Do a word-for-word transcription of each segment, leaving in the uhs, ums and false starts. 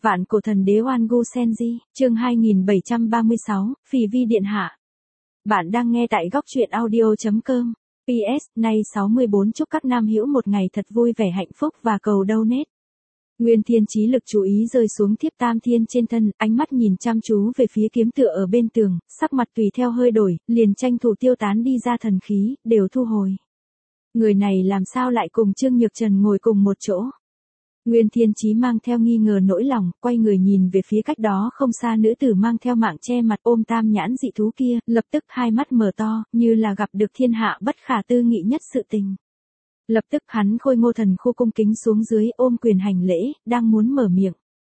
Vạn cổ thần đế Oan Gu Senji, chương hai nghìn bảy trăm ba mươi sáu, Phỉ Vi điện hạ. Bạn đang nghe tại góc truyện audio.com. pê ét, nay sáu mươi tư chúc các nam hữu một ngày thật vui vẻ hạnh phúc và cầu donate. Nguyên Thiên Chí lực chú ý rơi xuống Thiếp Tam Thiên trên thân, ánh mắt nhìn chăm chú về phía kiếm tựa ở bên tường, sắc mặt tùy theo hơi đổi, liền tranh thủ tiêu tán đi ra thần khí, đều thu hồi. Người này làm sao lại cùng Trương Nhược Trần ngồi cùng một chỗ? Nguyên Thiên Chí mang theo nghi ngờ nỗi lòng, quay người nhìn về phía cách đó không xa nữ tử mang theo mạng che mặt ôm tam nhãn dị thú kia, lập tức hai mắt mở to, như là gặp được thiên hạ bất khả tư nghị nhất sự tình. Lập tức hắn khôi ngô thần khu cung kính xuống dưới ôm quyền hành lễ, đang muốn mở miệng.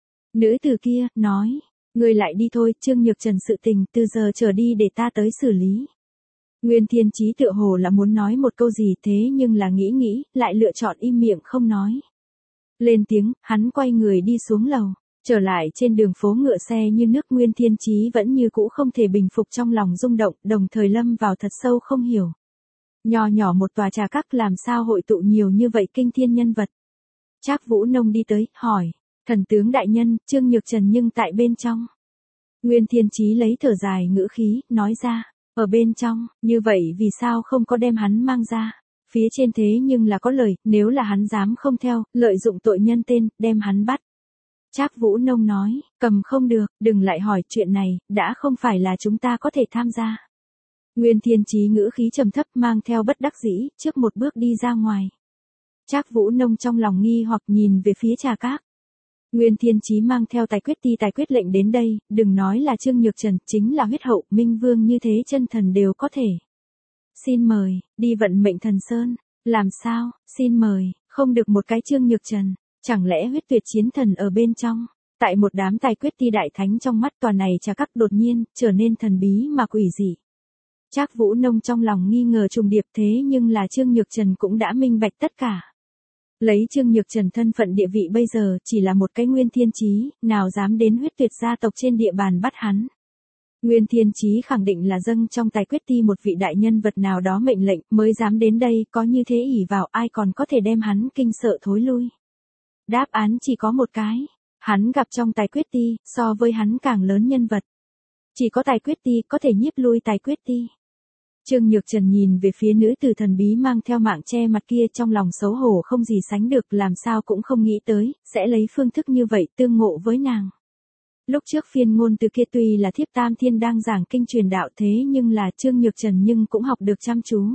Nữ tử kia, nói, ngươi lại đi thôi, Trương Nhược Trần sự tình, từ giờ trở đi để ta tới xử lý. Nguyên Thiên Chí tựa hồ là muốn nói một câu gì thế nhưng là nghĩ nghĩ, lại lựa chọn im miệng không nói. Lên tiếng, hắn quay người đi xuống lầu, trở lại trên đường phố ngựa xe như nước. Nguyên Thiên Chí vẫn như cũ không thể bình phục trong lòng rung động, đồng thời lâm vào thật sâu không hiểu. Nho nhỏ một tòa trà các làm sao hội tụ nhiều như vậy kinh thiên nhân vật. Trác Vũ Nông đi tới, hỏi, thần tướng đại nhân, Trương Nhược Trần nhưng tại bên trong. Nguyên Thiên Chí lấy thở dài ngữ khí, nói ra, ở bên trong, như vậy vì sao không có đem hắn mang ra? Phía trên thế nhưng là có lời, nếu là hắn dám không theo, lợi dụng tội nhân tên, đem hắn bắt. Trác Vũ Nông nói, cầm không được, đừng lại hỏi chuyện này, đã không phải là chúng ta có thể tham gia. Nguyên Thiên Chí ngữ khí trầm thấp mang theo bất đắc dĩ, trước một bước đi ra ngoài. Trác Vũ Nông trong lòng nghi hoặc nhìn về phía trà các. Nguyên Thiên Chí mang theo tài quyết ti tài quyết lệnh đến đây, đừng nói là Trương Nhược Trần, chính là huyết hậu, minh vương như thế chân thần đều có thể. Xin mời, đi vận mệnh thần sơn. Làm sao, xin mời, không được một cái Trương Nhược Trần, chẳng lẽ huyết tuyệt chiến thần ở bên trong? Tại một đám tài quyết ti đại thánh trong mắt toàn này trà các đột nhiên, trở nên thần bí mà quỷ dị. Trác Vũ Nông trong lòng nghi ngờ trùng điệp thế nhưng là Trương Nhược Trần cũng đã minh bạch tất cả. Lấy Trương Nhược Trần thân phận địa vị bây giờ chỉ là một cái Nguyên Thiên Chí, nào dám đến huyết tuyệt gia tộc trên địa bàn bắt hắn. Nguyên Thiên Chí khẳng định là dâng trong tài quyết ti một vị đại nhân vật nào đó mệnh lệnh mới dám đến đây, có như thế ỷ vào ai còn có thể đem hắn kinh sợ thối lui. Đáp án chỉ có một cái, hắn gặp trong tài quyết ti, so với hắn càng lớn nhân vật. Chỉ có tài quyết ti có thể nhiếp lui tài quyết ti. Trương Nhược Trần nhìn về phía nữ tử thần bí mang theo mạng che mặt kia trong lòng xấu hổ không gì sánh được, làm sao cũng không nghĩ tới, sẽ lấy phương thức như vậy tương ngộ với nàng. Lúc trước phiên ngôn từ kia tuy là Thiếp Tam Thiên đang giảng kinh truyền đạo thế nhưng là Trương Nhược Trần nhưng cũng học được chăm chú.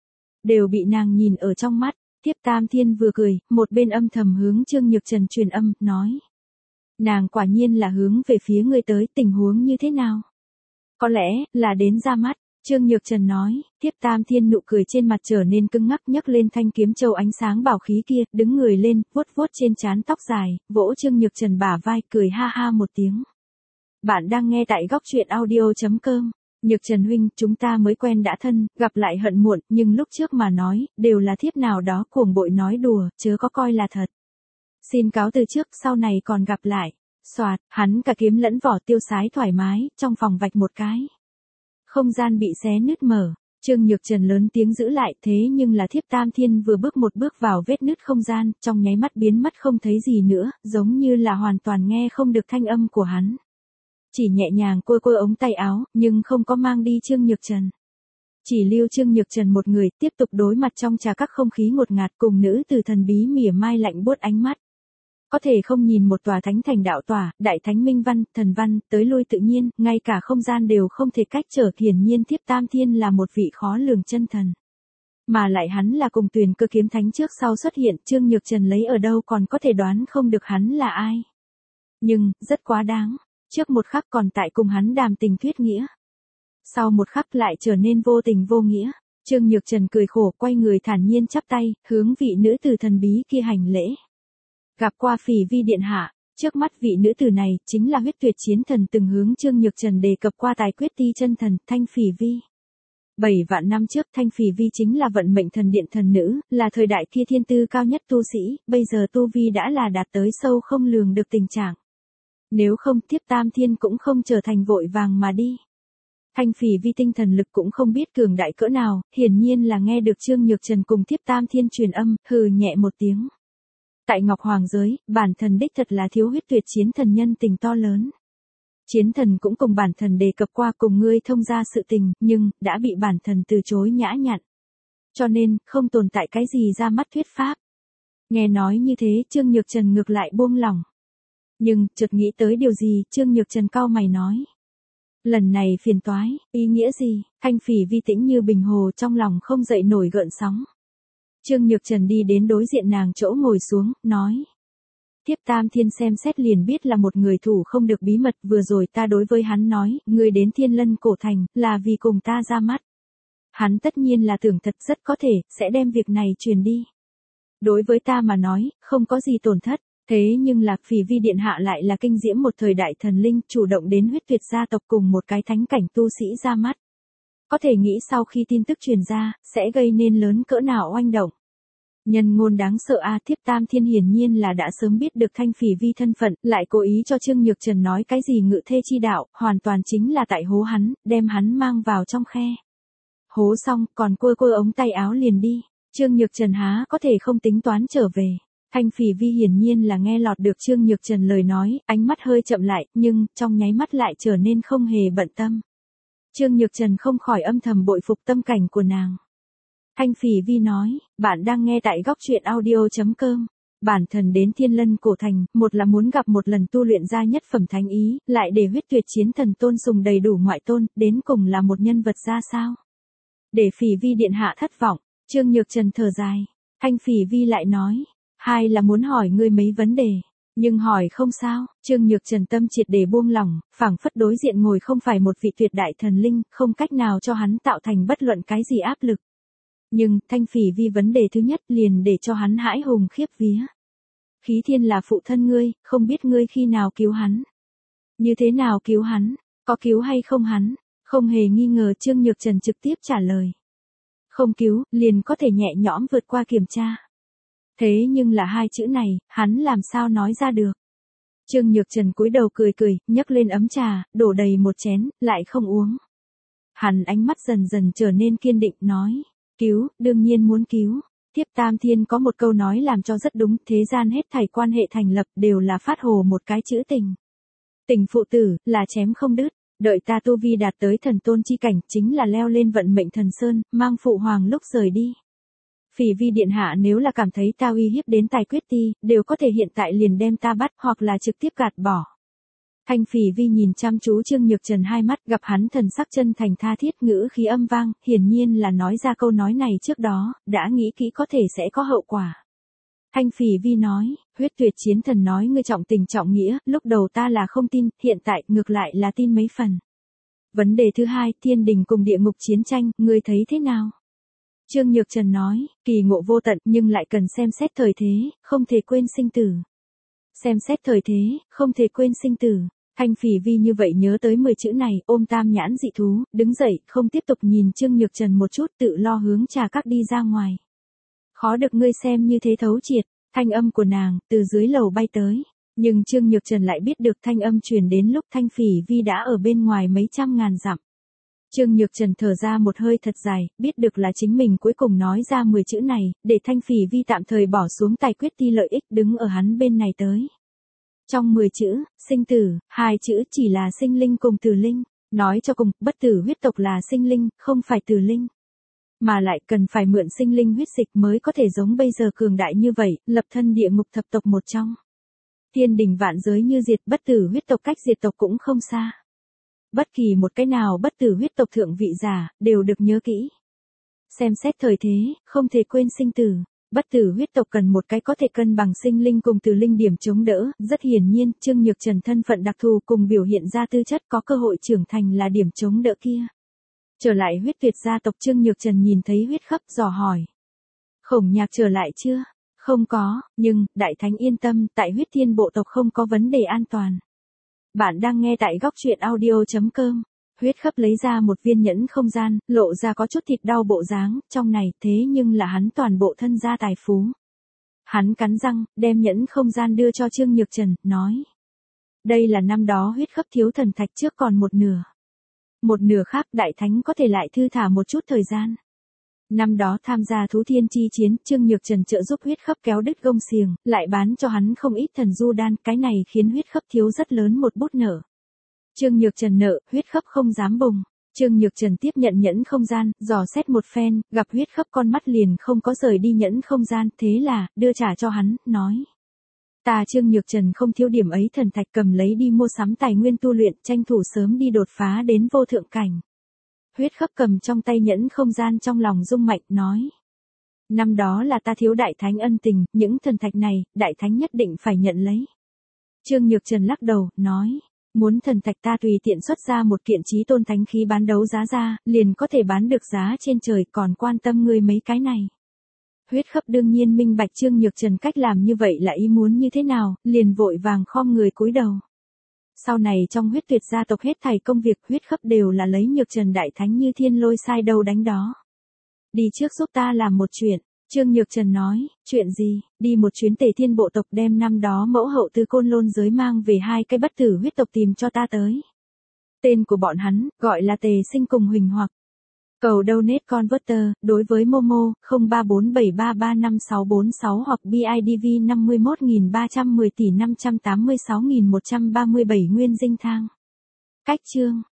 Đều bị nàng nhìn ở trong mắt, Thiếp Tam Thiên vừa cười, một bên âm thầm hướng Trương Nhược Trần truyền âm, nói. Nàng quả nhiên là hướng về phía ngươi tới, tình huống như thế nào? Có lẽ, là đến ra mắt. Trương Nhược Trần nói, Thiếp Tam Thiên nụ cười trên mặt trở nên cứng ngắc, nhấc lên thanh kiếm châu ánh sáng bảo khí kia, đứng người lên, vuốt vuốt trên trán tóc dài, vỗ Trương Nhược Trần bả vai, cười ha ha một tiếng. Bạn đang nghe tại góc truyện audio.com. Nhược Trần huynh, chúng ta mới quen đã thân, gặp lại hận muộn, nhưng lúc trước mà nói, đều là thiếp nào đó cuồng bội nói đùa, chớ có coi là thật. Xin cáo từ trước, sau này còn gặp lại. Soạt, hắn cả kiếm lẫn vỏ tiêu sái thoải mái, trong phòng vạch một cái. Không gian bị xé nứt mở, Trương Nhược Trần lớn tiếng giữ lại, thế nhưng là Thiếp Tam Thiên vừa bước một bước vào vết nứt không gian, trong nháy mắt biến mất không thấy gì nữa, giống như là hoàn toàn nghe không được thanh âm của hắn. Chỉ nhẹ nhàng côi côi ống tay áo, nhưng không có mang đi Trương Nhược Trần. Chỉ lưu Trương Nhược Trần một người, tiếp tục đối mặt trong trà các không khí ngột ngạt cùng nữ từ thần bí mỉa mai lạnh buốt ánh mắt. Có thể không nhìn một tòa thánh thành đạo tòa, đại thánh minh văn, thần văn, tới lui tự nhiên, ngay cả không gian đều không thể cách trở, hiển nhiên Thiếp Tam Thiên là một vị khó lường chân thần. Mà lại hắn là cùng Tuyền Cơ kiếm thánh trước sau xuất hiện, Trương Nhược Trần lấy ở đâu còn có thể đoán không được hắn là ai. Nhưng, rất quá đáng, trước một khắc còn tại cùng hắn đàm tình thuyết nghĩa. Sau một khắc lại trở nên vô tình vô nghĩa, Trương Nhược Trần cười khổ quay người thản nhiên chắp tay, hướng vị nữ tử thần bí kia hành lễ. Gặp qua Phỉ Vi điện hạ, trước mắt vị nữ tử này, chính là huyết tuyệt chiến thần từng hướng Trương Nhược Trần đề cập qua tài quyết ti chân thần, Thanh Phỉ Vi. Bảy vạn năm trước Thanh Phỉ Vi chính là vận mệnh thần điện thần nữ, là thời đại kia thiên tư cao nhất tu sĩ, bây giờ tu vi đã là đạt tới sâu không lường được tình trạng. Nếu không Thiếp Tam Thiên cũng không trở thành vội vàng mà đi. Thanh Phỉ Vi tinh thần lực cũng không biết cường đại cỡ nào, hiển nhiên là nghe được Trương Nhược Trần cùng Thiếp Tam Thiên truyền âm, hừ nhẹ một tiếng. Tại Ngọc Hoàng giới, bản thần đích thật là thiếu huyết tuyệt chiến thần nhân tình to lớn. Chiến thần cũng cùng bản thần đề cập qua cùng ngươi thông ra sự tình, nhưng, đã bị bản thần từ chối nhã nhặn. Cho nên, không tồn tại cái gì ra mắt thuyết pháp. Nghe nói như thế, Trương Nhược Trần ngược lại buông lỏng. Nhưng, chợt nghĩ tới điều gì, Trương Nhược Trần cau mày nói. Lần này phiền toái, ý nghĩa gì? Thanh Phỉ Vi tĩnh như bình hồ, trong lòng không dậy nổi gợn sóng. Trương Nhược Trần đi đến đối diện nàng chỗ ngồi xuống, nói. Thiếp Tam Thiên xem xét liền biết là một người thủ không được bí mật, vừa rồi ta đối với hắn nói, ngươi đến Thiên Lân Cổ Thành, là vì cùng ta ra mắt. Hắn tất nhiên là tưởng thật rất có thể, sẽ đem việc này truyền đi. Đối với ta mà nói, không có gì tổn thất, thế nhưng Lạc Phỉ Vi điện hạ lại là kinh diễm một thời đại thần linh, chủ động đến huyết tuyệt gia tộc cùng một cái thánh cảnh tu sĩ ra mắt. Có thể nghĩ sau khi tin tức truyền ra, sẽ gây nên lớn cỡ nào oanh động. Nhân ngôn đáng sợ a, Thiếp Tam Thiên hiển nhiên là đã sớm biết được Thanh Phỉ Vi thân phận, lại cố ý cho Trương Nhược Trần nói cái gì ngự thê chi đạo, hoàn toàn chính là tại hố hắn, đem hắn mang vào trong khe. Hố xong, còn quơ quơ ống tay áo liền đi. Trương Nhược Trần há có thể không tính toán trở về. Thanh Phỉ Vi hiển nhiên là nghe lọt được Trương Nhược Trần lời nói, ánh mắt hơi chậm lại, nhưng, trong nháy mắt lại trở nên không hề bận tâm. Trương Nhược Trần không khỏi âm thầm bội phục tâm cảnh của nàng. Thanh Phỉ Vi nói, bạn đang nghe tại góc truyện audio chấm com. Bản thần đến Thiên Lân Cổ Thành, một là muốn gặp một lần tu luyện ra nhất phẩm thánh ý, lại để huyết tuyệt chiến thần tôn sùng đầy đủ ngoại tôn, đến cùng là một nhân vật ra sao. Để Phỉ Vi điện hạ thất vọng, Trương Nhược Trần thở dài. Thanh Phỉ Vi lại nói, hai là muốn hỏi ngươi mấy vấn đề. Nhưng hỏi không sao, Trương Nhược Trần tâm triệt để buông lỏng, phảng phất đối diện ngồi không phải một vị tuyệt đại thần linh, không cách nào cho hắn tạo thành bất luận cái gì áp lực. Nhưng, Thanh Phỉ Vi vấn đề thứ nhất liền để cho hắn hãi hùng khiếp vía. Khí Thiên là phụ thân ngươi, không biết ngươi khi nào cứu hắn. Như thế nào cứu hắn, có cứu hay không hắn, không hề nghi ngờ Trương Nhược Trần trực tiếp trả lời. Không cứu, liền có thể nhẹ nhõm vượt qua kiểm tra. Thế nhưng là hai chữ này, hắn làm sao nói ra được. Trương Nhược Trần cúi đầu cười cười, nhấc lên ấm trà, đổ đầy một chén, lại không uống. Hắn ánh mắt dần dần trở nên kiên định, nói. Cứu, đương nhiên muốn cứu. Thiếp Tam Thiên có một câu nói làm cho rất đúng, thế gian hết thảy quan hệ thành lập đều là phát hồ một cái chữ tình. Tình phụ tử, là chém không đứt, đợi ta tu vi đạt tới thần tôn chi cảnh, chính là leo lên vận mệnh thần sơn, mang phụ hoàng lúc rời đi. Phỉ Vi điện hạ nếu là cảm thấy ta uy hiếp đến tài quyết ti, đều có thể hiện tại liền đem ta bắt, hoặc là trực tiếp gạt bỏ. Thanh Phỉ Vi nhìn chăm chú Trương Nhược Trần hai mắt, gặp hắn thần sắc chân thành tha thiết, ngữ khí âm vang, hiển nhiên là nói ra câu nói này trước đó, đã nghĩ kỹ có thể sẽ có hậu quả. Thanh Phỉ Vi nói, huyết tuyệt chiến thần nói ngươi trọng tình trọng nghĩa, lúc đầu ta là không tin, hiện tại ngược lại là tin mấy phần. Vấn đề thứ hai, thiên đình cùng địa ngục chiến tranh, ngươi thấy thế nào? Trương Nhược Trần nói, kỳ ngộ vô tận nhưng lại cần xem xét thời thế, không thể quên sinh tử. Xem xét thời thế, không thể quên sinh tử. Thanh Phỉ Vi như vậy nhớ tới mười chữ này, ôm tam nhãn dị thú, đứng dậy, không tiếp tục nhìn Trương Nhược Trần một chút, tự lo hướng trà các đi ra ngoài. Khó được ngươi xem như thế thấu triệt, thanh âm của nàng, từ dưới lầu bay tới. Nhưng Trương Nhược Trần lại biết được thanh âm truyền đến lúc Thanh Phỉ Vi đã ở bên ngoài mấy trăm ngàn dặm. Trương Nhược Trần thở ra một hơi thật dài, biết được là chính mình cuối cùng nói ra mười chữ này, để Thanh Phỉ Vi tạm thời bỏ xuống tài quyết ti lợi ích đứng ở hắn bên này tới. Trong mười chữ, sinh tử, hai chữ chỉ là sinh linh cùng tử linh, nói cho cùng, bất tử huyết tộc là sinh linh, không phải tử linh. Mà lại cần phải mượn sinh linh huyết dịch mới có thể giống bây giờ cường đại như vậy, lập thân địa ngục thập tộc một trong. Thiên đình vạn giới như diệt, bất tử huyết tộc cách diệt tộc cũng không xa. Bất kỳ một cái nào bất tử huyết tộc thượng vị giả, đều được nhớ kỹ. Xem xét thời thế, không thể quên sinh tử. Bất tử huyết tộc cần một cái có thể cân bằng sinh linh cùng tử linh điểm chống đỡ, rất hiển nhiên, Trương Nhược Trần thân phận đặc thù cùng biểu hiện ra tư chất có cơ hội trưởng thành là điểm chống đỡ kia. Trở lại huyết tuyệt gia tộc, Trương Nhược Trần nhìn thấy huyết khắp dò hỏi. Khổng Nhạc trở lại chưa? Không có, nhưng, Đại Thánh yên tâm, tại huyết thiên bộ tộc không có vấn đề an toàn. Bạn đang nghe tại góc truyện audio chấm com. Huyết khắp lấy ra một viên nhẫn không gian, lộ ra có chút thịt đau bộ dáng, trong này thế nhưng là hắn toàn bộ thân gia tài phú. Hắn cắn răng, đem nhẫn không gian đưa cho Trương Nhược Trần, nói. Đây là năm đó huyết khắp thiếu thần thạch trước còn một nửa. Một nửa khác Đại Thánh có thể lại thư thả một chút thời gian. Năm đó tham gia Thú Thiên chi chiến, Trương Nhược Trần trợ giúp huyết khắp kéo đứt gông xiềng, lại bán cho hắn không ít thần du đan, cái này khiến huyết khắp thiếu rất lớn một bút nợ. Trương Nhược Trần nợ, huyết khắp không dám bùng. Trương Nhược Trần tiếp nhận nhẫn không gian, dò xét một phen, gặp huyết khắp con mắt liền không có rời đi nhẫn không gian, thế là, đưa trả cho hắn, nói. Ta Trương Nhược Trần không thiếu điểm ấy thần thạch, cầm lấy đi mua sắm tài nguyên tu luyện, tranh thủ sớm đi đột phá đến vô thượng cảnh. Huyết khắp cầm trong tay nhẫn không gian, trong lòng rung mạnh, nói. Năm đó là ta thiếu đại thánh ân tình, những thần thạch này, đại thánh nhất định phải nhận lấy. Trương Nhược Trần lắc đầu, nói. Muốn thần thạch ta tùy tiện xuất ra một kiện chí tôn thánh khí bán đấu giá ra, liền có thể bán được giá trên trời, còn quan tâm ngươi mấy cái này. Huyết khắp đương nhiên minh bạch Trương Nhược Trần cách làm như vậy là ý muốn như thế nào, liền vội vàng khom người cúi đầu. Sau này trong huyết tuyệt gia tộc hết thảy công việc huyết khắp đều là lấy Nhược Trần đại thánh như thiên lôi sai đâu đánh đó. Đi trước giúp ta làm một chuyện. Trương Nhược Trần nói, chuyện gì, đi một chuyến Tề Thiên bộ tộc đem năm đó mẫu hậu từ côn lôn giới mang về hai cái bất tử huyết tộc tìm cho ta tới. Tên của bọn hắn, gọi là Tề Sinh cùng Huỳnh Hoặc. Cầu donate converter, đối với Momo, không ba bốn bảy ba ba năm sáu bốn sáu hoặc bê i đê vê năm mươi mốt nghìn ba trăm mười tỷ năm trăm tám mươi sáu nghìn một trăm ba mươi bảy nguyên dinh thang. Cách chương.